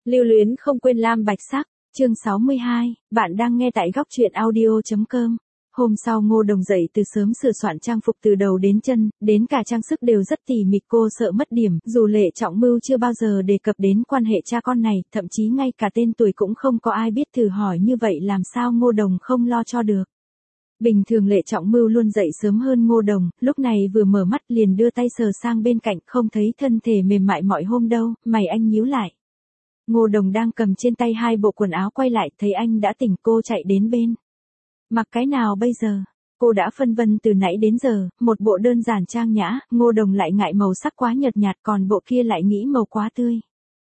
Lưu luyến không quên lam bạch sắc, chương 62, bạn đang nghe tại góc truyện audio.com. Hôm sau Ngô Đồng dậy từ sớm sửa soạn trang phục từ đầu đến chân, đến cả trang sức đều rất tỉ mỉ, cô sợ mất điểm, dù Lệ Trọng Mưu chưa bao giờ đề cập đến quan hệ cha con này, thậm chí ngay cả tên tuổi cũng không có ai biết, thử hỏi như vậy làm sao Ngô Đồng không lo cho được. Bình thường Lệ Trọng Mưu luôn dậy sớm hơn Ngô Đồng, lúc này vừa mở mắt liền đưa tay sờ sang bên cạnh, không thấy thân thể mềm mại mọi hôm đâu, mày anh nhíu lại. Ngô Đồng đang cầm trên tay hai bộ quần áo quay lại, thấy anh đã tỉnh, cô chạy đến bên. Mặc cái nào bây giờ? Cô đã phân vân từ nãy đến giờ, một bộ đơn giản trang nhã, Ngô Đồng lại ngại màu sắc quá nhợt nhạt, còn bộ kia lại nghĩ màu quá tươi.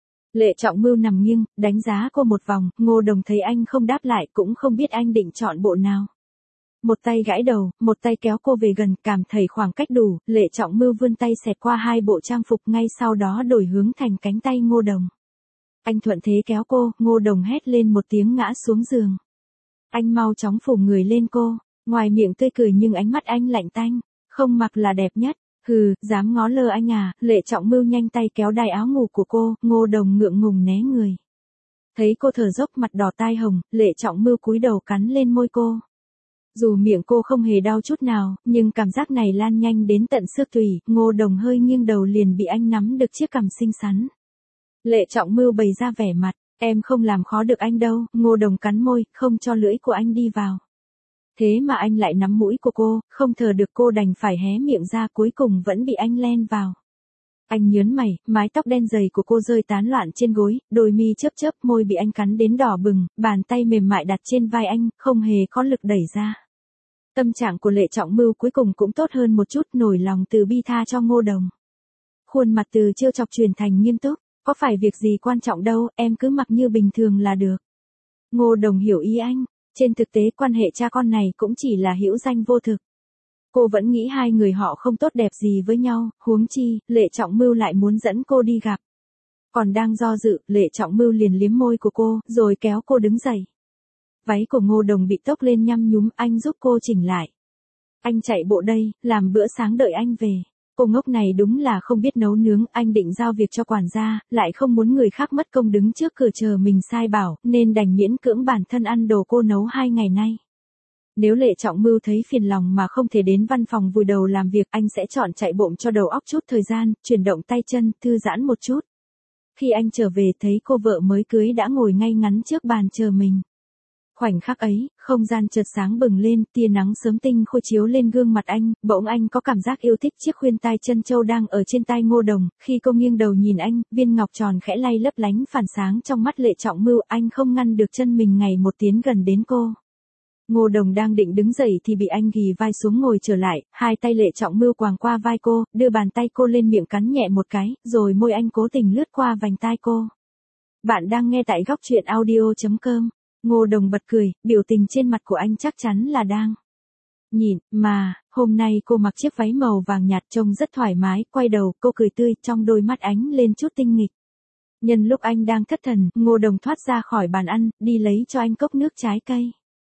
Lệ Trọng Mưu nằm nghiêng, đánh giá cô một vòng, Ngô Đồng thấy anh không đáp lại, cũng không biết anh định chọn bộ nào. Một tay gãi đầu, một tay kéo cô về gần, cảm thấy khoảng cách đủ, Lệ Trọng Mưu vươn tay xẹt qua hai bộ trang phục, ngay sau đó đổi hướng thành cánh tay Ngô Đồng. Anh thuận thế kéo cô, Ngô Đồng hét lên một tiếng ngã xuống giường. Anh mau chóng phủ người lên cô, ngoài miệng tươi cười nhưng ánh mắt anh lạnh tanh, không mặc là đẹp nhất, hừ, dám ngó lơ anh à, Lệ Trọng Mưu nhanh tay kéo đai áo ngủ của cô, Ngô Đồng ngượng ngùng né người. Thấy cô thở dốc mặt đỏ tai hồng, Lệ Trọng Mưu cúi đầu cắn lên môi cô. Dù miệng cô không hề đau chút nào, nhưng cảm giác này lan nhanh đến tận xương tủy, Ngô Đồng hơi nghiêng đầu liền bị anh nắm được chiếc cằm xinh xắn. Lệ Trọng Mưu bày ra vẻ mặt, em không làm khó được anh đâu, Ngô Đồng cắn môi, không cho lưỡi của anh đi vào. Thế mà anh lại nắm mũi của cô, không thở được, cô đành phải hé miệng ra, cuối cùng vẫn bị anh len vào. Anh nhớn mày, mái tóc đen dày của cô rơi tán loạn trên gối, đôi mi chớp chớp, môi bị anh cắn đến đỏ bừng, bàn tay mềm mại đặt trên vai anh, không hề có lực đẩy ra. Tâm trạng của Lệ Trọng Mưu cuối cùng cũng tốt hơn một chút, nổi lòng từ bi tha cho Ngô Đồng. Khuôn mặt từ trêu chọc chuyển thành nghiêm túc, có phải việc gì quan trọng đâu, em cứ mặc như bình thường là được. Ngô Đồng hiểu ý anh, trên thực tế quan hệ cha con này cũng chỉ là hữu danh vô thực. Cô vẫn nghĩ hai người họ không tốt đẹp gì với nhau, huống chi, Lệ Trọng Mưu lại muốn dẫn cô đi gặp. Còn đang do dự, Lệ Trọng Mưu liền liếm môi của cô, rồi kéo cô đứng dậy. Váy của Ngô Đồng bị tốc lên nhăm nhúm, anh giúp cô chỉnh lại. Anh chạy bộ đây, làm bữa sáng đợi anh về. Cô ngốc này đúng là không biết nấu nướng, anh định giao việc cho quản gia, lại không muốn người khác mất công đứng trước cửa chờ mình sai bảo, nên đành miễn cưỡng bản thân ăn đồ cô nấu 2 ngày nay. Nếu Lệ Trọng Mưu thấy phiền lòng mà không thể đến văn phòng vùi đầu làm việc, anh sẽ chọn chạy bộ cho đầu óc chút thời gian, chuyển động tay chân, thư giãn một chút. Khi anh trở về thấy cô vợ mới cưới đã ngồi ngay ngắn trước bàn chờ mình. Khoảnh khắc ấy, không gian chợt sáng bừng lên, tia nắng sớm tinh khôi chiếu lên gương mặt anh, bỗng anh có cảm giác yêu thích chiếc khuyên tai chân châu đang ở trên tai Ngô Đồng, khi cô nghiêng đầu nhìn anh, viên ngọc tròn khẽ lay lấp lánh phản sáng trong mắt Lệ Trọng Mưu, anh không ngăn được chân mình ngày một tiến gần đến cô. Ngô Đồng đang định đứng dậy thì bị anh ghì vai xuống ngồi trở lại, hai tay Lệ Trọng Mưu quàng qua vai cô, đưa bàn tay cô lên miệng cắn nhẹ một cái, rồi môi anh cố tình lướt qua vành tai cô. Bạn đang nghe tại góc truyện audio.com. Ngô Đồng bật cười, biểu tình trên mặt của anh chắc chắn là đang nhìn, mà, hôm nay cô mặc chiếc váy màu vàng nhạt trông rất thoải mái, quay đầu, cô cười tươi, trong đôi mắt ánh lên chút tinh nghịch. Nhân lúc anh đang thất thần, Ngô Đồng thoát ra khỏi bàn ăn, đi lấy cho anh cốc nước trái cây.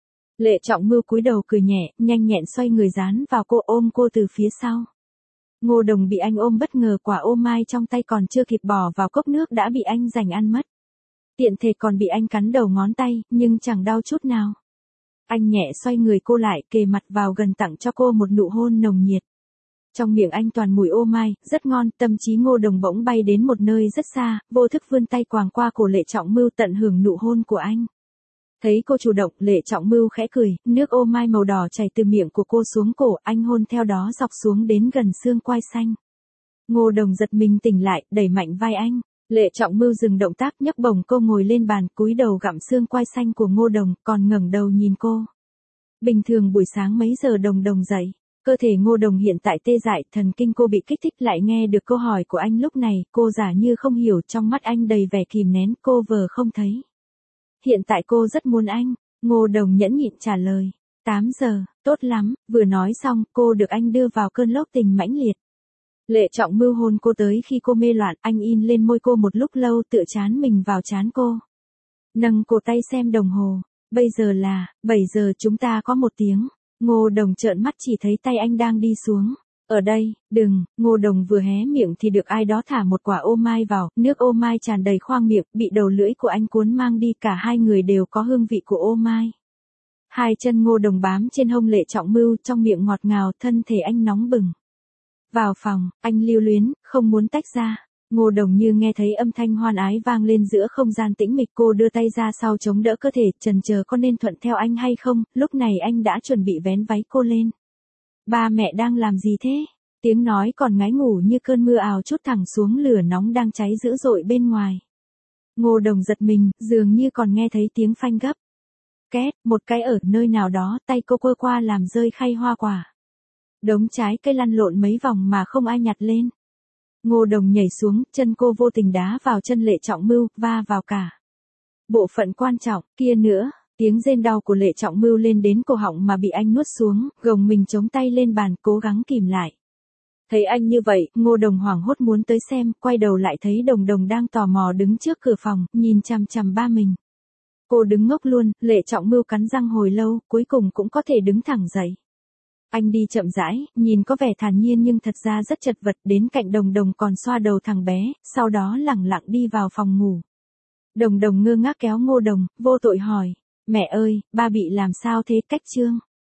Lệ Trọng Mưu cúi đầu cười nhẹ, nhanh nhẹn xoay người dán vào cô, ôm cô từ phía sau. Ngô Đồng bị anh ôm bất ngờ, quả ô mai trong tay còn chưa kịp bỏ vào cốc nước đã bị anh giành ăn mất. Tiện thể còn bị anh cắn đầu ngón tay, nhưng chẳng đau chút nào. Anh nhẹ xoay người cô lại, kề mặt vào gần tặng cho cô một nụ hôn nồng nhiệt. Trong miệng anh toàn mùi ô mai, rất ngon, tâm trí Ngô Đồng bỗng bay đến một nơi rất xa, vô thức vươn tay quàng qua cổ Lệ Trọng Mưu tận hưởng nụ hôn của anh. Thấy cô chủ động, Lệ Trọng Mưu khẽ cười, nước ô mai màu đỏ chảy từ miệng của cô xuống cổ, anh hôn theo đó dọc xuống đến gần xương quai xanh. Ngô Đồng giật mình tỉnh lại, đẩy mạnh vai anh. Lệ Trọng Mưu dừng động tác, nhấc bổng cô ngồi lên bàn, cúi đầu gặm xương quai xanh của Ngô Đồng, còn ngẩng đầu nhìn cô. Bình thường buổi sáng mấy giờ Đồng dậy, cơ thể Ngô Đồng hiện tại tê dại, thần kinh cô bị kích thích, lại nghe được câu hỏi của anh lúc này, cô giả như không hiểu, trong mắt anh đầy vẻ kìm nén, cô vờ không thấy. Hiện tại cô rất muốn anh, Ngô Đồng nhẫn nhịn trả lời. 8 giờ, tốt lắm, vừa nói xong, cô được anh đưa vào cơn lốc tình mãnh liệt. Lệ Trọng Mưu hôn cô tới khi cô mê loạn, anh in lên môi cô một lúc lâu, tựa trán mình vào trán cô. Nâng cổ tay xem đồng hồ, bây giờ là 7 giờ, chúng ta có 1 tiếng. Ngô Đồng trợn mắt chỉ thấy tay anh đang đi xuống. Ở đây, đừng, Ngô Đồng vừa hé miệng thì được ai đó thả một quả ô mai vào, nước ô mai tràn đầy khoang miệng, bị đầu lưỡi của anh cuốn mang đi, cả hai người đều có hương vị của ô mai. Hai chân Ngô Đồng bám trên hông Lệ Trọng Mưu, trong miệng ngọt ngào, thân thể anh nóng bừng. Vào phòng, anh lưu luyến, không muốn tách ra. Ngô Đồng như nghe thấy âm thanh hoan ái vang lên giữa không gian tĩnh mịch, cô đưa tay ra sau chống đỡ cơ thể, chần chờ có nên thuận theo anh hay không, lúc này anh đã chuẩn bị vén váy cô lên. Ba mẹ đang làm gì thế? Tiếng nói còn ngái ngủ như cơn mưa ào chút thẳng xuống lửa nóng đang cháy dữ dội bên ngoài. Ngô Đồng giật mình, dường như còn nghe thấy tiếng phanh gấp. Két, một cái ở nơi nào đó, tay cô quơ qua làm rơi khay hoa quả. Đống trái cây lăn lộn mấy vòng mà không ai nhặt lên. Ngô Đồng nhảy xuống, chân cô vô tình đá vào chân Lệ Trọng Mưu, va vào cả bộ phận quan trọng kia nữa. Tiếng rên đau của Lệ Trọng Mưu lên đến cổ họng mà bị anh nuốt xuống, gồng mình chống tay lên bàn, cố gắng kìm lại. Thấy anh như vậy, Ngô Đồng hoảng hốt muốn tới xem, quay đầu lại thấy Đồng Đồng đang tò mò đứng trước cửa phòng, nhìn chằm chằm ba mình. Cô đứng ngốc luôn, Lệ Trọng Mưu cắn răng hồi lâu, cuối cùng cũng có thể đứng thẳng dậy. Anh đi chậm rãi, nhìn có vẻ thản nhiên nhưng thật ra rất chật vật, đến cạnh Đồng Đồng còn xoa đầu thằng bé, sau đó lẳng lặng đi vào phòng ngủ. Đồng Đồng ngơ ngác kéo Ngô Đồng, vô tội hỏi, mẹ ơi, ba bị làm sao thế? Cách Trương.